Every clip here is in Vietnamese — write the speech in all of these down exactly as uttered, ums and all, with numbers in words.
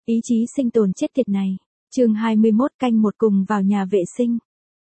Ý chí sinh tồn chết tiệt này. Chương hai mươi mốt canh một cùng vào nhà vệ sinh.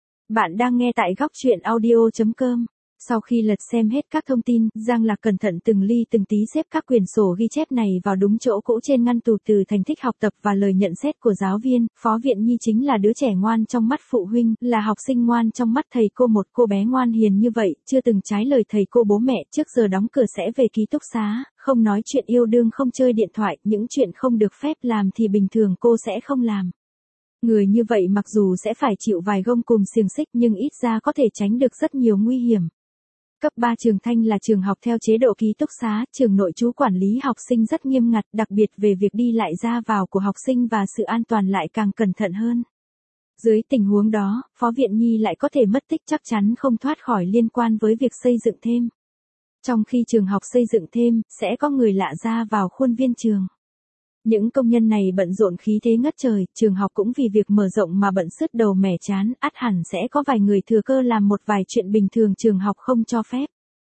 Bạn đang nghe tại góc truyện audio chấm com. Sau khi lật xem hết các thông tin, Giang Lạc cẩn thận từng ly từng tí xếp các quyển sổ ghi chép này vào đúng chỗ cũ trên ngăn tủ, từ thành tích học tập và lời nhận xét của giáo viên. Phó Viện Nhi chính là đứa trẻ ngoan trong mắt phụ huynh, là học sinh ngoan trong mắt thầy cô. Một cô bé ngoan hiền như vậy, chưa từng trái lời thầy cô bố mẹ, trước giờ đóng cửa sẽ về ký túc xá, không nói chuyện yêu đương, không chơi điện thoại, những chuyện không được phép làm thì bình thường cô sẽ không làm. Người như vậy mặc dù sẽ phải chịu vài gông cùm xiềng xích nhưng ít ra có thể tránh được rất nhiều nguy hiểm. Cấp ba Trường Thanh là trường học theo chế độ ký túc xá, trường nội trú quản lý học sinh rất nghiêm ngặt, đặc biệt về việc đi lại ra vào của học sinh và sự an toàn lại càng cẩn thận hơn. Dưới tình huống đó, Phó Viện Nhi lại có thể mất tích chắc chắn không thoát khỏi liên quan với việc xây dựng thêm. Trong khi trường học xây dựng thêm, sẽ có người lạ ra vào khuôn viên trường. Những công nhân này bận rộn khí thế ngất trời, trường học cũng vì việc mở rộng mà bận sứt đầu mẻ chán, ắt hẳn sẽ có vài người thừa cơ làm một vài chuyện bình thường trường học không cho phép.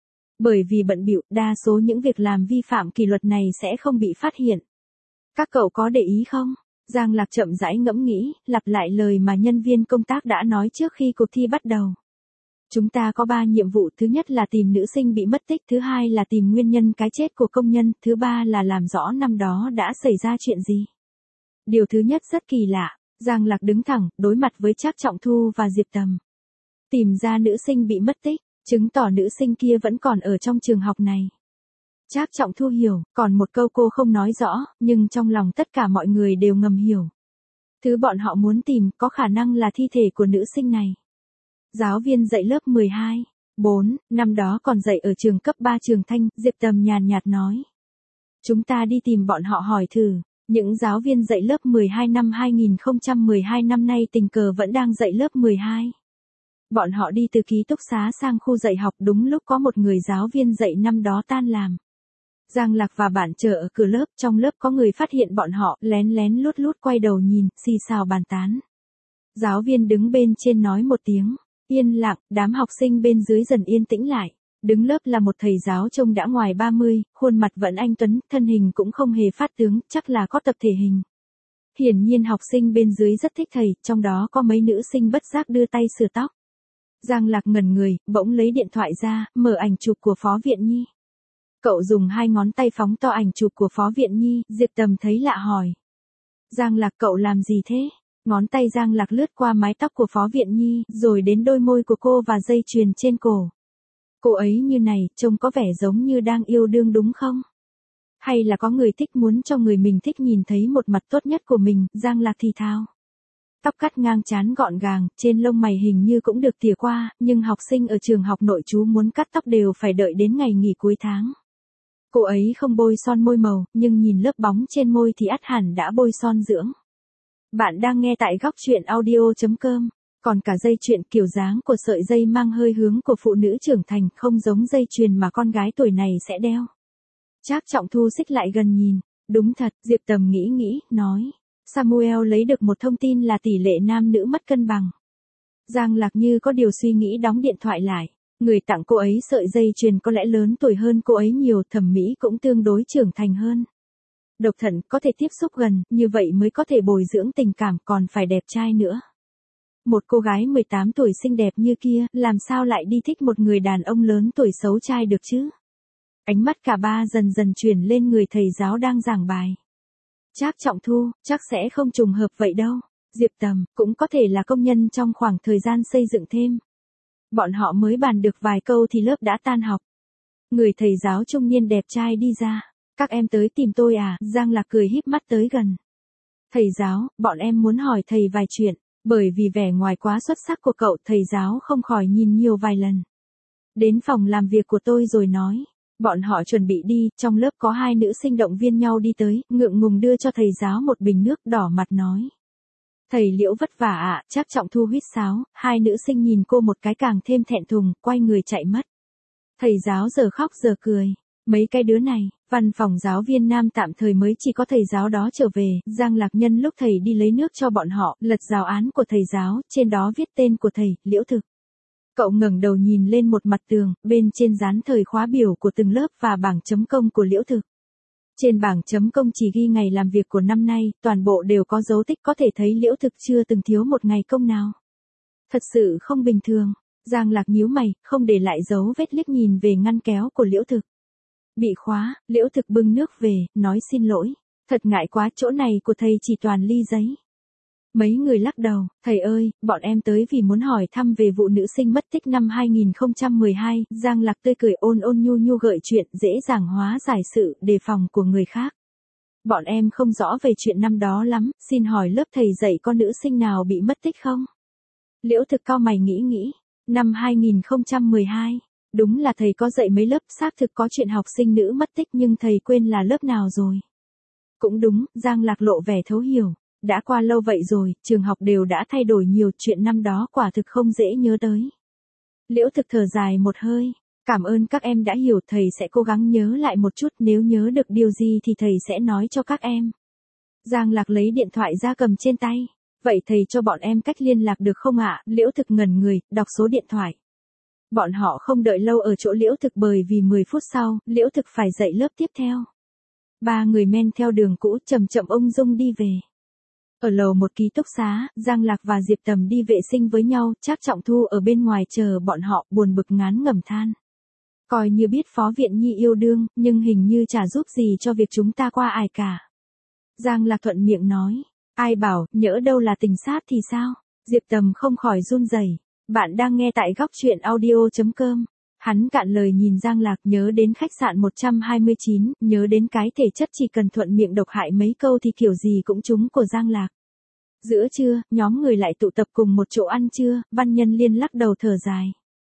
Bởi vì bận bịu, đa số những việc làm vi phạm kỷ luật này sẽ không bị phát hiện. Các cậu có để ý không? Giang Lạc chậm rãi ngẫm nghĩ, lặp lại lời mà nhân viên công tác đã nói trước khi cuộc thi bắt đầu. Chúng ta có ba nhiệm vụ, thứ nhất là tìm nữ sinh bị mất tích, thứ hai là tìm nguyên nhân cái chết của công nhân, thứ ba là làm rõ năm đó đã xảy ra chuyện gì. Điều thứ nhất rất kỳ lạ, Giang Lạc đứng thẳng, đối mặt với Trác Trọng Thu và Diệp Tầm. Tìm ra nữ sinh bị mất tích, chứng tỏ nữ sinh kia vẫn còn ở trong trường học này. Trác Trọng Thu hiểu, còn một câu cô không nói rõ, nhưng trong lòng tất cả mọi người đều ngầm hiểu. Thứ bọn họ muốn tìm có khả năng là thi thể của nữ sinh này. Giáo viên dạy lớp mười hai, bốn, năm đó còn dạy ở trường cấp ba Trường Thanh, Diệp Tầm nhàn nhạt nói. Chúng ta đi tìm bọn họ hỏi thử, những giáo viên dạy lớp mười hai năm hai nghìn không trăm mười hai năm nay tình cờ vẫn đang dạy lớp mười hai. Bọn họ đi từ ký túc xá sang khu dạy học đúng lúc có một người giáo viên dạy năm đó tan làm. Giang Lạc và bạn chờ ở cửa lớp, trong lớp có người phát hiện bọn họ, lén lén lút lút quay đầu nhìn, xì xào bàn tán. Giáo viên đứng bên trên nói một tiếng. Yên lặng, đám học sinh bên dưới dần yên tĩnh lại. Đứng lớp là một thầy giáo trông đã ngoài ba mươi, khuôn mặt vẫn anh tuấn, thân hình cũng không hề phát tướng, chắc là có tập thể hình. Hiển nhiên học sinh bên dưới rất thích thầy, trong đó có mấy nữ sinh bất giác đưa tay sửa tóc. Giang Lạc ngẩn người, bỗng lấy điện thoại ra, mở ảnh chụp của Phó Viện Nhi. Cậu dùng hai ngón tay phóng to ảnh chụp của Phó Viện Nhi, Diệp Tầm thấy lạ hỏi. Giang Lạc, cậu làm gì thế? Ngón tay Giang Lạc lướt qua mái tóc của Phó Viện Nhi, rồi đến đôi môi của cô và dây chuyền trên cổ. Cô ấy như này, trông có vẻ giống như đang yêu đương đúng không? Hay là có người thích muốn cho người mình thích nhìn thấy một mặt tốt nhất của mình, Giang Lạc thì thào. Tóc cắt ngang trán gọn gàng, trên lông mày hình như cũng được tỉa qua, nhưng học sinh ở trường học nội trú muốn cắt tóc đều phải đợi đến ngày nghỉ cuối tháng. Cô ấy không bôi son môi màu, nhưng nhìn lớp bóng trên môi thì ắt hẳn đã bôi son dưỡng. Bạn đang nghe tại góc truyện audio chấm com. Còn cả dây chuyền, kiểu dáng của sợi dây mang hơi hướng của phụ nữ trưởng thành, không giống dây chuyền mà con gái tuổi này sẽ đeo. Trác Trọng Thu xích lại gần nhìn. Đúng thật, Diệp Tầm nghĩ nghĩ, nói. Samuel lấy được một thông tin là tỷ lệ nam nữ mất cân bằng. Giang Lạc như có điều suy nghĩ đóng điện thoại lại. Người tặng cô ấy sợi dây chuyền có lẽ lớn tuổi hơn cô ấy nhiều, thẩm mỹ cũng tương đối trưởng thành hơn. Độc thân, có thể tiếp xúc gần, như vậy mới có thể bồi dưỡng tình cảm, còn phải đẹp trai nữa. Một cô gái mười tám tuổi xinh đẹp như kia, làm sao lại đi thích một người đàn ông lớn tuổi xấu trai được chứ? Ánh mắt cả ba dần dần chuyển lên người thầy giáo đang giảng bài. Trác Trọng Thu, chắc sẽ không trùng hợp vậy đâu. Diệp Tầm, cũng có thể là công nhân trong khoảng thời gian xây dựng thêm. Bọn họ mới bàn được vài câu thì lớp đã tan học. Người thầy giáo trung niên đẹp trai đi ra. Các em tới tìm tôi à? Giang Lạc cười híp mắt tới gần. Thầy giáo, bọn em muốn hỏi thầy vài chuyện. Bởi vì vẻ ngoài quá xuất sắc của cậu, thầy giáo không khỏi nhìn nhiều vài lần. Đến phòng làm việc của tôi rồi nói. Bọn họ chuẩn bị đi, trong lớp có hai nữ sinh động viên nhau đi tới, ngượng ngùng đưa cho thầy giáo một bình nước, đỏ mặt nói. Thầy Liễu vất vả ạ, à, Trác Trọng Thu huýt sáo, hai nữ sinh nhìn cô một cái càng thêm thẹn thùng, quay người chạy mất. Thầy giáo giờ khóc giờ cười. Mấy cái đứa này, văn phòng giáo viên nam tạm thời mới chỉ có thầy giáo đó trở về, Giang Lạc nhân lúc thầy đi lấy nước cho bọn họ, lật giáo án của thầy giáo, trên đó viết tên của thầy, Liễu Thực. Cậu ngẩng đầu nhìn lên một mặt tường, bên trên dán thời khóa biểu của từng lớp và bảng chấm công của Liễu Thực. Trên bảng chấm công chỉ ghi ngày làm việc của năm nay, toàn bộ đều có dấu tích, có thể thấy Liễu Thực chưa từng thiếu một ngày công nào. Thật sự không bình thường. Giang Lạc nhíu mày, không để lại dấu vết, liếc nhìn về ngăn kéo của Liễu Thực. Bị khóa. Liễu Thực bưng nước về, nói xin lỗi. Thật ngại quá, chỗ này của thầy chỉ toàn ly giấy. Mấy người lắc đầu, thầy ơi, bọn em tới vì muốn hỏi thăm về vụ nữ sinh mất tích năm hai nghìn không trăm mười hai, Giang Lạc tươi cười ôn ôn nhu nhu gợi chuyện, dễ dàng hóa giải sự đề phòng của người khác. Bọn em không rõ về chuyện năm đó lắm, xin hỏi lớp thầy dạy có nữ sinh nào bị mất tích không? Liễu Thực cau mày nghĩ nghĩ, năm hai nghìn không trăm mười hai, đúng là thầy có dạy mấy lớp, xác thực có chuyện học sinh nữ mất tích nhưng thầy quên là lớp nào rồi. Cũng đúng, Giang Lạc lộ vẻ thấu hiểu. Đã qua lâu vậy rồi, trường học đều đã thay đổi nhiều, chuyện năm đó quả thực không dễ nhớ tới. Liễu Thực thở dài một hơi, cảm ơn các em đã hiểu, thầy sẽ cố gắng nhớ lại một chút, nếu nhớ được điều gì thì thầy sẽ nói cho các em. Giang Lạc lấy điện thoại ra cầm trên tay, vậy thầy cho bọn em cách liên lạc được không ạ? Liễu Thực ngẩn người, đọc số điện thoại. Bọn họ không đợi lâu ở chỗ Liễu Thực bởi vì mười phút sau, Liễu Thực phải dạy lớp tiếp theo. Ba người men theo đường cũ chậm chậm ung dung đi về. Ở lầu một ký túc xá, Giang Lạc và Diệp Tầm đi vệ sinh với nhau, Trác Trọng Thu ở bên ngoài chờ bọn họ, buồn bực ngán ngẩm than. Coi như biết Phó Viện Nhi yêu đương, nhưng hình như chả giúp gì cho việc chúng ta qua ai cả. Giang Lạc thuận miệng nói, ai bảo, nhỡ đâu là tình sát thì sao? Diệp Tầm không khỏi run rẩy. Bạn đang nghe tại góc truyện audio chấm com. Hắn cạn lời nhìn Giang Lạc, nhớ đến khách sạn một trăm hai mươi chín, nhớ đến cái thể chất chỉ cần thuận miệng độc hại mấy câu thì kiểu gì cũng trúng của Giang Lạc. Giữa trưa, nhóm người lại tụ tập cùng một chỗ ăn trưa, Văn Nhân Liên lắc đầu thở dài.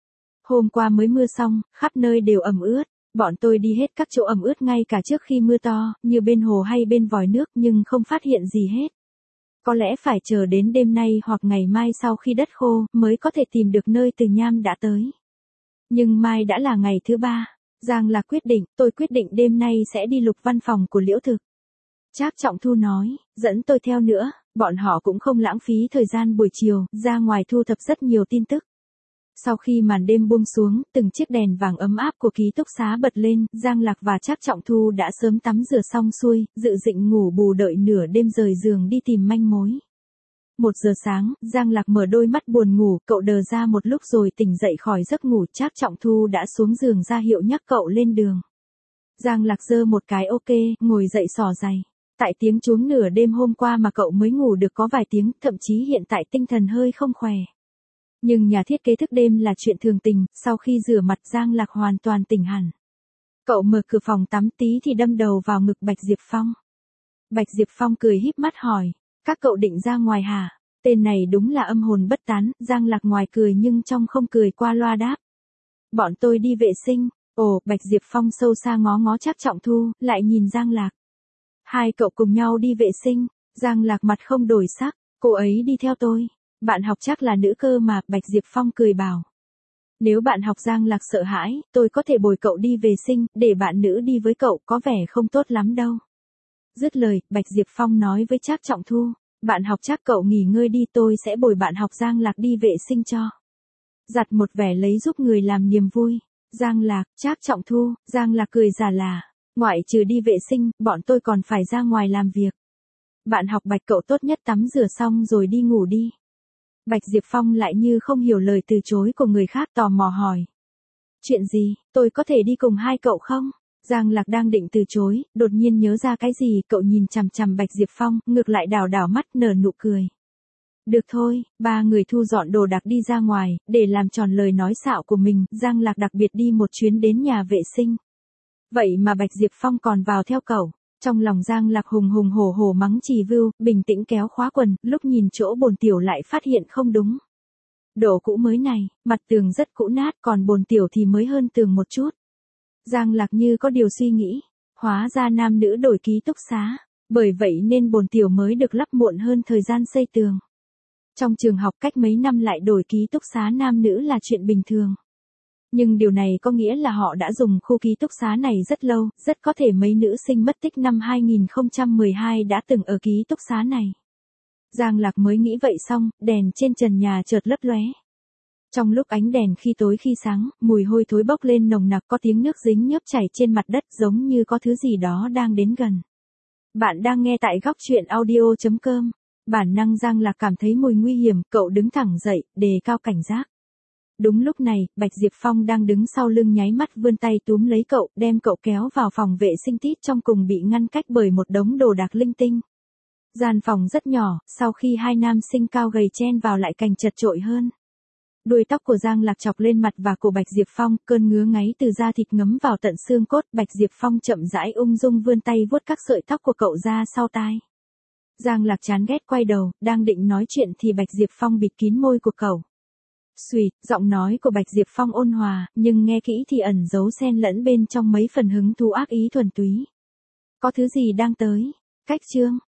Hôm qua mới mưa xong, khắp nơi đều ẩm ướt, bọn tôi đi hết các chỗ ẩm ướt ngay cả trước khi mưa to, như bên hồ hay bên vòi nước nhưng không phát hiện gì hết. Có lẽ phải chờ đến đêm nay hoặc ngày mai sau khi đất khô, mới có thể tìm được nơi Từ Nham đã tới. Nhưng mai đã là ngày thứ ba. Giang Lạc quyết định, tôi quyết định đêm nay sẽ đi lục văn phòng của Liễu Thực. Trác Trọng Thu nói, dẫn tôi theo nữa, bọn họ cũng không lãng phí thời gian buổi chiều, ra ngoài thu thập rất nhiều tin tức. Sau khi màn đêm buông xuống, từng chiếc đèn vàng ấm áp của ký túc xá bật lên, Giang Lạc và Trác Trọng Thu đã sớm tắm rửa xong xuôi, dự định ngủ bù đợi nửa đêm rời giường đi tìm manh mối. Một giờ sáng, Giang Lạc mở đôi mắt buồn ngủ, cậu đờ ra một lúc rồi tỉnh dậy khỏi giấc ngủ, Trác Trọng Thu đã xuống giường ra hiệu nhắc cậu lên đường. Giang Lạc giơ một cái ok, ngồi dậy xỏ giày. Tại tiếng chuông nửa đêm hôm qua mà cậu mới ngủ được có vài tiếng, thậm chí hiện tại tinh thần hơi không khỏe. Nhưng nhà thiết kế thức đêm là chuyện thường tình, sau khi rửa mặt Giang Lạc hoàn toàn tỉnh hẳn. Cậu mở cửa phòng tắm tí thì đâm đầu vào ngực Bạch Diệp Phong. Bạch Diệp Phong cười híp mắt hỏi, các cậu định ra ngoài hả? Tên này đúng là âm hồn bất tán, Giang Lạc ngoài cười nhưng trong không cười qua loa đáp. Bọn tôi đi vệ sinh. Ồ, Bạch Diệp Phong sâu xa ngó ngó Trác Trọng Thu, lại nhìn Giang Lạc. Hai cậu cùng nhau đi vệ sinh. Giang Lạc mặt không đổi sắc, cô ấy đi theo tôi. Bạn học chắc là nữ cơ mà, Bạch Diệp Phong cười bảo. Nếu bạn học Giang Lạc sợ hãi, tôi có thể bồi cậu đi vệ sinh, để bạn nữ đi với cậu có vẻ không tốt lắm đâu. Dứt lời, Bạch Diệp Phong nói với Trác Trọng Thu, bạn học chắc cậu nghỉ ngơi đi, tôi sẽ bồi bạn học Giang Lạc đi vệ sinh cho. Giặt một vẻ lấy giúp người làm niềm vui. Giang Lạc, Trác Trọng Thu, Giang Lạc cười giả là, ngoại trừ đi vệ sinh, bọn tôi còn phải ra ngoài làm việc. Bạn học Bạch cậu tốt nhất tắm rửa xong rồi đi ngủ đi. Bạch Diệp Phong lại như không hiểu lời từ chối của người khác, tò mò hỏi. Chuyện gì, tôi có thể đi cùng hai cậu không? Giang Lạc đang định từ chối, đột nhiên nhớ ra cái gì, cậu nhìn chằm chằm Bạch Diệp Phong, ngược lại đảo đảo mắt nở nụ cười. Được thôi, ba người thu dọn đồ đạc đi ra ngoài, để làm tròn lời nói xạo của mình, Giang Lạc đặc biệt đi một chuyến đến nhà vệ sinh. Vậy mà Bạch Diệp Phong còn vào theo cậu. Trong lòng Giang Lạc hùng hùng hổ hổ mắng Trì Vưu, bình tĩnh kéo khóa quần, lúc nhìn chỗ bồn tiểu lại phát hiện không đúng. Đồ cũ mới này, mặt tường rất cũ nát, còn bồn tiểu thì mới hơn tường một chút. Giang Lạc như có điều suy nghĩ, hóa ra nam nữ đổi ký túc xá, bởi vậy nên bồn tiểu mới được lắp muộn hơn thời gian xây tường. Trong trường học cách mấy năm lại đổi ký túc xá nam nữ là chuyện bình thường. Nhưng điều này có nghĩa là họ đã dùng khu ký túc xá này rất lâu, rất có thể mấy nữ sinh mất tích năm hai nghìn không trăm mười hai đã từng ở ký túc xá này. Giang Lạc mới nghĩ vậy xong, đèn trên trần nhà chợt lấp lóe. Trong lúc ánh đèn khi tối khi sáng, mùi hôi thối bốc lên nồng nặc, có tiếng nước dính nhớp chảy trên mặt đất giống như có thứ gì đó đang đến gần. Bạn đang nghe tại góc chuyện audio chấm com. Bản năng Giang Lạc cảm thấy mùi nguy hiểm, cậu đứng thẳng dậy, đề cao cảnh giác. Đúng lúc này, Bạch Diệp Phong đang đứng sau lưng nháy mắt vươn tay túm lấy cậu, đem cậu kéo vào phòng vệ sinh tít trong cùng bị ngăn cách bởi một đống đồ đạc linh tinh. Gian phòng rất nhỏ, sau khi hai nam sinh cao gầy chen vào lại càng chật chội hơn. Đuôi tóc của Giang Lạc chọc lên mặt và cổ Bạch Diệp Phong, cơn ngứa ngáy từ da thịt ngấm vào tận xương cốt. Bạch Diệp Phong chậm rãi ung dung vươn tay vuốt các sợi tóc của cậu ra sau tai. Giang Lạc chán ghét quay đầu, đang định nói chuyện thì Bạch Diệp Phong bịt kín môi của cậu. Xuỵt, giọng nói của Bạch Diệp Phong ôn hòa, nhưng nghe kỹ thì ẩn giấu xen lẫn bên trong mấy phần hứng thú ác ý thuần túy. Có thứ gì đang tới? Cách chương